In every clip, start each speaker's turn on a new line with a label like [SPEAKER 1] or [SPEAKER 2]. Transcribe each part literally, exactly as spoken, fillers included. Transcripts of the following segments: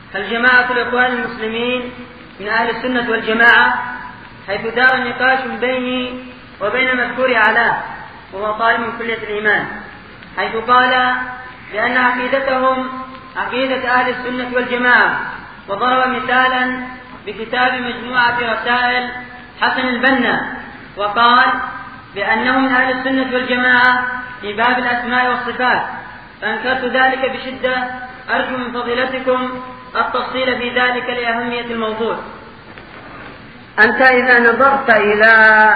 [SPEAKER 1] هل جماعة الإخوان المسلمين من أهل السنة والجماعة؟ حيث دار النقاش بيني وبين مذكور علاء وهو طالب من كلية الإيمان، حيث قال بأن عقيدتهم عقيدة أهل السنة والجماعة، وضرب مثالا بكتاب مجموعة رسائل حسن البنا، وقال بأنه من أهل السنة والجماعة في باب الأسماء والصفات، فأنكرت ذلك بشدة. أرجو من فضيلتكم التفصيل في ذلك لأهمية الموضوع.
[SPEAKER 2] أنت إذا نظرت إلى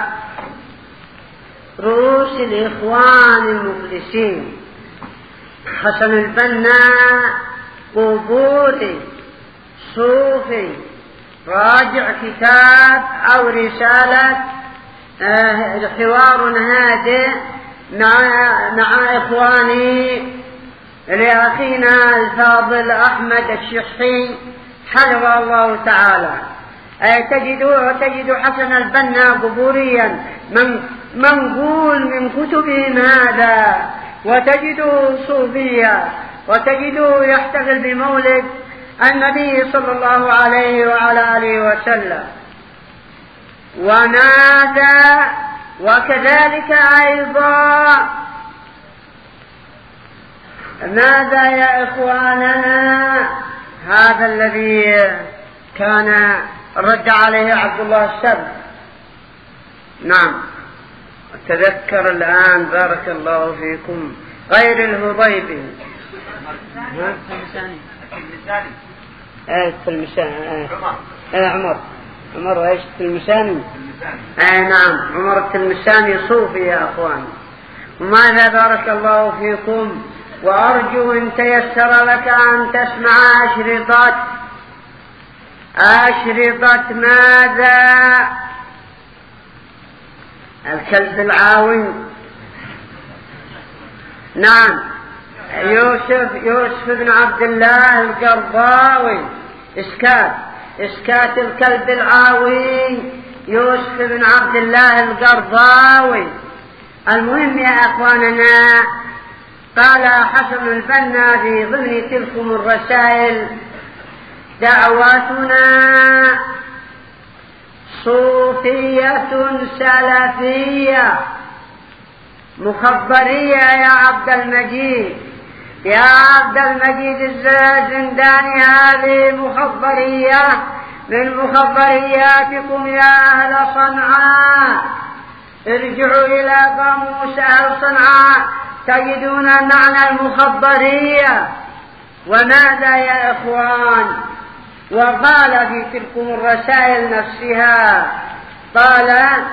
[SPEAKER 2] رؤوس الإخوان المخلصين حسن البنا قبوري صوفي، راجع كتاب أو رسالة آه حوار هادئ مع, مع إخواني لأخينا الفاضل أحمد الشحي حفظه الله تعالى، تجد تجد حسن البنا قبوريا من منقول من كتبهم هذا، وتجده صوفيا، وتجده يحتفل بمولد النبي صلى الله عليه وعلى آله وسلم. وماذا وكذلك أيضا ماذا يا إخواننا هذا الذي كان رد عليه عبد الله السبت؟ نعم أتذكر الآن بارك الله فيكم، غير الهضيبي ايه التلمساني ايه عمر عمر ايش التلمساني ايه نعم عمر التلمساني صوفي يا اخوان. وماذا بارك الله فيكم، وارجو ان تيسر لك ان تسمع اشرطة اشرطة ماذا الكلب العاوي. نعم يوسف يوسف بن عبد الله القرضاوي، اسكات اسكات الكلب العاوي يوسف بن عبد الله القرضاوي. المهم يا اخواننا، قال حسن البنا في ضمن تلكم الرسائل: دعواتنا صوفية سلفية مخبرية يا عبد المجيد، يا عبد المجيد الزنداني، هذه مخبرية من مخبرياتكم يا أهل صنعاء. ارجعوا إلى قاموس أهل صنعاء تجدون معنى المخبرية. وماذا يا إخوان؟ وقال في تلكم الرسائل نفسها، قال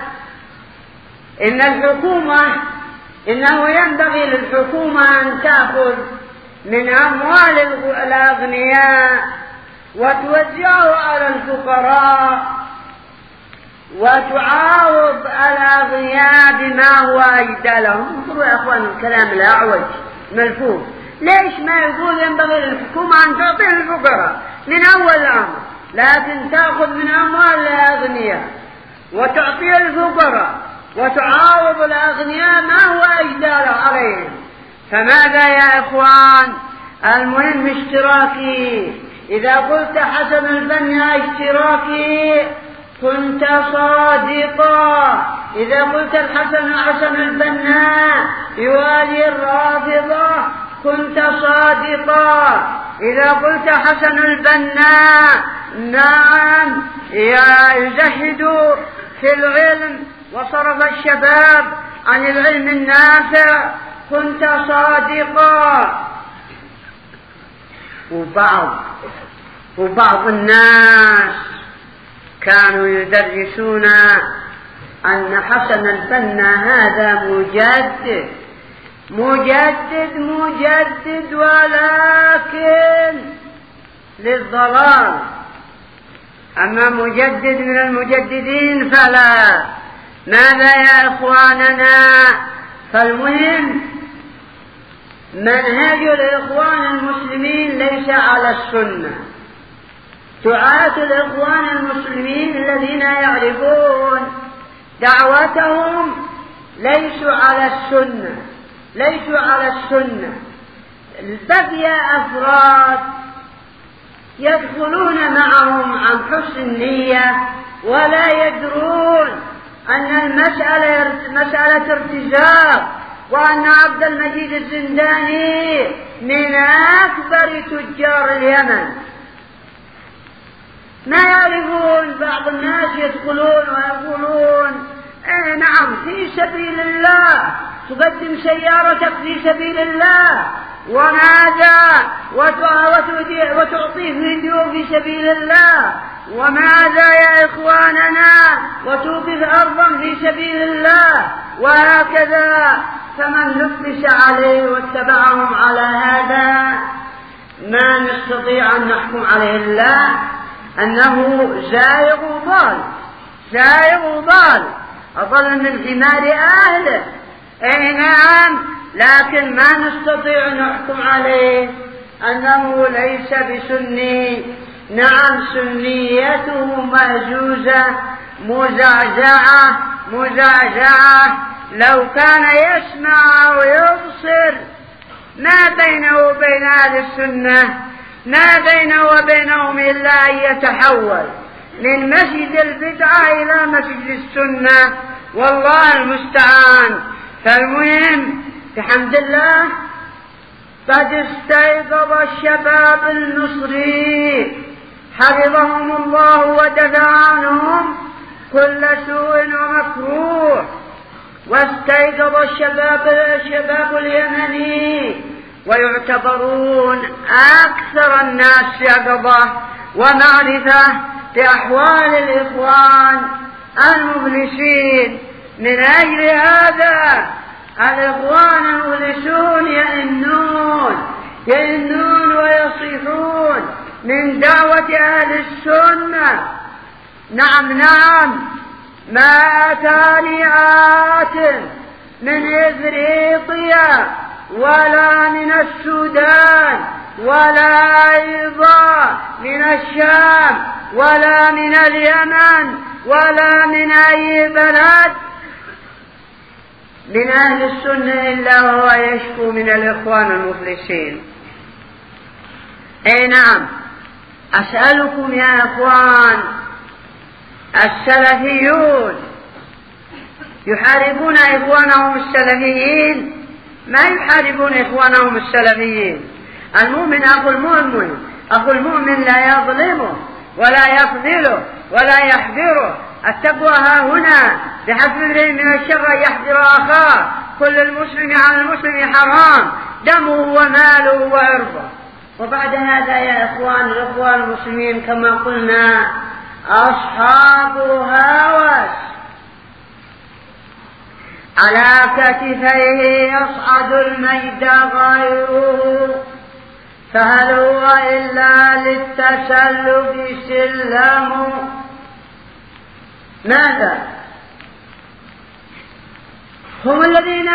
[SPEAKER 2] إن الحكومة إنه ينبغي للحكومة أن تأخذ من أموال الأغنياء وتوزعه على الفقراء وتعاوض الأغنياء بما هو أجدى لهم. انظروا يا أخوان الكلام الأعوج ملفوف. ليش ما يقول ينبغي للحكومة أن تعطي الفقراء من أول الأمر، لكن تأخذ من أموال الأغنياء وتعطي الفقراء وتعاوض الأغنياء ما هو أجدال عليهم؟ فماذا يا إخوان؟ المهم اشتراكي. إذا قلت حسن البنا اشتراكي كنت صادقا. إذا قلت الحسن حسن البنا يوالي الرافضة كنت صادقا. إذا قلت حسن البنا نعم يزهد في العلم وصرف الشباب عن العلم النافع كنت صادقا. وبعض وبعض الناس كانوا يدرسون أن حسن البنا هذا مجدد مجدد مجدد ولكن للضلال، أما مجدد من المجددين فلا. ماذا يا إخواننا؟ فالمهم منهج الإخوان المسلمين ليس على السنة. دعاة الإخوان المسلمين الذين يعرفون دعوتهم ليسوا على السنة ليسوا على السنة. بقي أفراد يدخلون معهم عن حسن النية ولا يدرون أن المسألة مسألة ارتزاق، وأن عبد المجيد الزنداني من أكبر تجار اليمن. ما يعرفون، بعض الناس يدخلون ويقولون ايه نعم في سبيل الله، تقدم سيارتك في سبيل الله وماذا وتعطيه فيديو في سبيل الله، وماذا يا إخواننا وتوقف أرضا في سبيل الله، وهكذا. فمن لبس عليه واتبعهم على هذا ما نستطيع أن نحكم عليه الله أنه زائغ ضال، زائغ ضال أضل من حمار أهله. أي نعم، لكن ما نستطيع أن نحكم عليه أنه ليس بسني. نعم، سنيته مهزوزة مزعزعة مزعزعة. لو كان يسمع ويبصر ما بينه وبين أهل السنة، ما بينه وبينهم إلا أن يتحول من مسجد البدعة إلى مسجد السنة، والله المستعان. فالمهم بحمد الله قد استيقظ الشباب المصري حفظهم الله ودفع عنهم كل سوء ومكروه، واستيقظ الشباب الشباب اليمني ويعتبرون أكثر الناس يقظة ومعرفة بأحوال الإخوان المفلسين. من أجل هذا الإخوان المفلسون يئنون يئنون ويصيحون من دعوة أهل السنة. نعم نعم، ما أتاني آت من إفريقيا ولا من السودان ولا أيضا من الشام ولا من اليمن ولا من أي بلد من أهل السنة إلا وهو يشكو من الإخوان المفلسين. أي نعم، أسألكم يا إخوان، السلفيون يحاربون إخوانهم السلفيين؟ ما يحاربون إخوانهم السلفيين. المؤمن أخو المؤمن أخو المؤمن لا يظلمه ولا يخذله ولا يحذره. التقوى ها هنا، بحسب امرئ من الشر أن يحذر أخاه. كل المسلم على المسلم حرام، دمه وماله وعرضه. وبعد هذا يا إخوان الإخوان المسلمين كما قلنا أصحاب هوس على كتفيه يصعد المجد غيره، فهل هو إلا للتسلق سلم؟ ماذا؟ هم الذين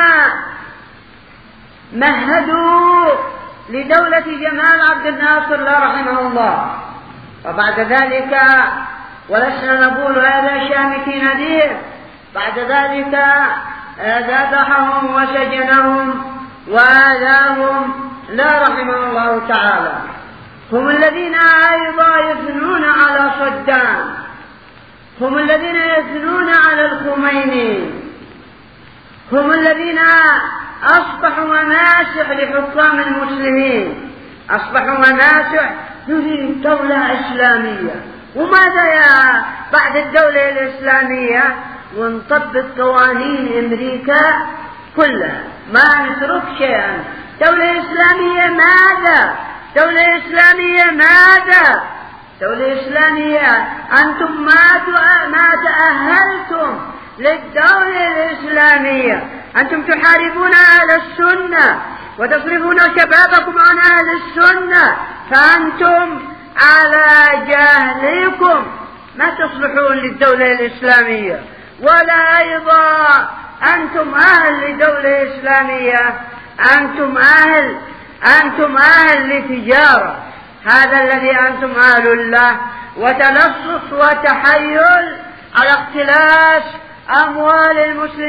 [SPEAKER 2] مهدوا لدولة جمال عبد الناصر الله رحمه الله، وبعد ذلك ولسنا نقول هذا شامتي نذير، بعد ذلك ذبحهم وسجنهم وآذاهم لا رحمه الله تعالى. هم الذين أيضا يثنون على صدام، هم الذين يثنون على الخميني، هم الذين أصبحوا مماسح لحكام المسلمين، أصبحوا مماسح نريد دولة إسلامية. وماذا يا بعد الدولة الإسلامية؟ ونطبق قوانين أمريكا كلها، ما نترك شيئا. دولة إسلامية ماذا؟ دولة إسلامية ماذا؟ دولة إسلامية أنتم ما ما تأهلتم للدولة الإسلامية، أنتم تحاربون أهل السنة وتصرفون شبابكم عن أهل السنة، فأنتم على جهلكم ما تصلحون للدولة الإسلامية، ولا أيضا أنتم أهل لدولة إسلامية، أنتم أهل أنتم أهل لتجارة. هذا الذي أنتم أهل له، وتلصص وتحيل على اختلاس أموال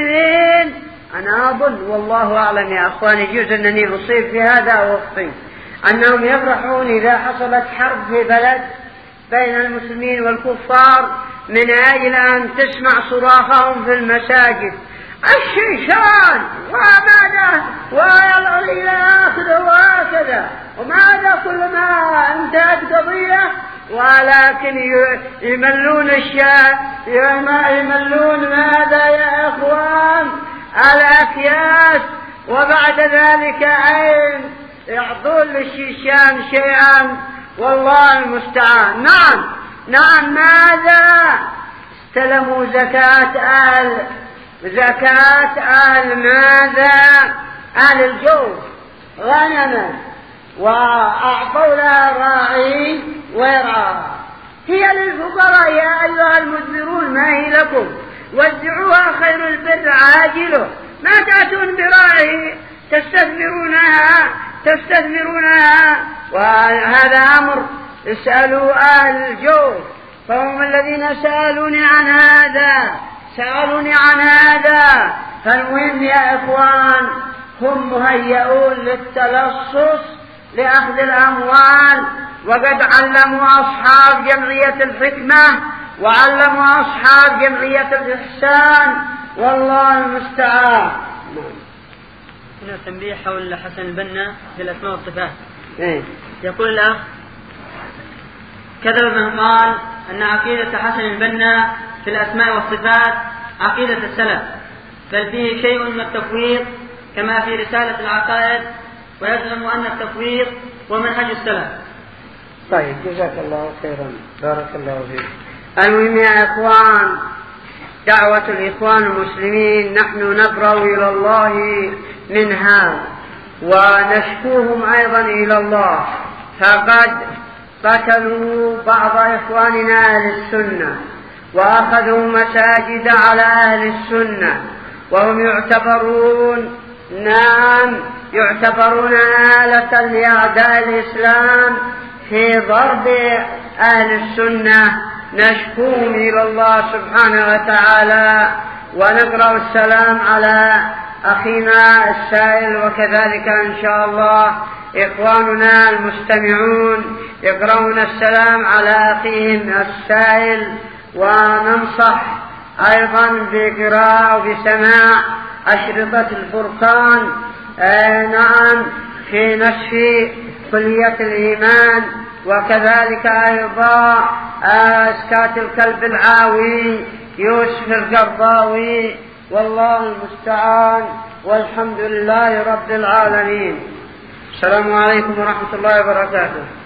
[SPEAKER 2] المسلمين. أنا أظن والله أعلم يا أخواني، يجوز أنني أصيب في هذا أو أخطئ، أنهم يفرحون إذا حصلت حرب في بلد بين المسلمين والكفار من أجل أن تسمع صراخهم في المساجد الشيشان وماذا وإلى آخره وهكذا، وماذا كل ما انتهت قضية، ولكن يملون الشام يملون ماذا يا إخوان الأكياس، وبعد ذلك أين يعطون للشيشان شيئا، والله المستعان. نعم نعم ماذا استلموا زكاة أهل زكاة أهل ماذا أهل الجوف غنما وأعطوا لها راعي ويرعاها، هي للفقراء يا أيها المدبرون ما هي لكم وزعوها خير البر عاجله، ما تأتون براعي تستثمرونها تستثمرونها وهذا أمر اسألوا أهل الجوف فهم الذين سألوني عن هذا سألوني عن هذا. فالمهم يا إخوان هم مهيئون للتلصص لأخذ الأموال، وقد علموا أصحاب جمعية الحكمة وعلموا أصحاب جمعية الإحسان، والله المستعان.
[SPEAKER 1] هنا تنبيه حول حسن البنا في الأسماء والصفات.
[SPEAKER 2] إيه؟
[SPEAKER 1] يقول الأخ: كذب من قال أن عقيدة حسن البنا في الأسماء والصفات عقيدة السلف، بل فيه شيء من التفويض كما في رسالة العقائد، ويزعم أن التفويض هو منهج السلف.
[SPEAKER 2] طيب جزاك الله خيرا، بارك الله فيك. المهم يا إخوان دعوة الإخوان المسلمين نحن نبرأ إلى الله منها ونشكوهم أيضا إلى الله، فقد قتلوا بعض إخواننا أهل السنة وأخذوا مساجد على أهل السنة، وهم يعتبرون نعم يعتبرون آلة لأعداء الإسلام في ضرب أهل السنة. نشكوهم إلى الله سبحانه وتعالى، ونقرأ السلام على أخينا السائل، وكذلك إن شاء الله إخواننا المستمعون يقرؤون السلام على أخيهم السائل، وننصح أيضا بقراءة وبسماع أشرطة الفرقان آه نعم في نشر كلية الإيمان، وكذلك أيضا أسكات الكلب العاوي يوسف القرضاوي، والله المستعان، والحمد لله رب العالمين. السلام عليكم ورحمة الله وبركاته.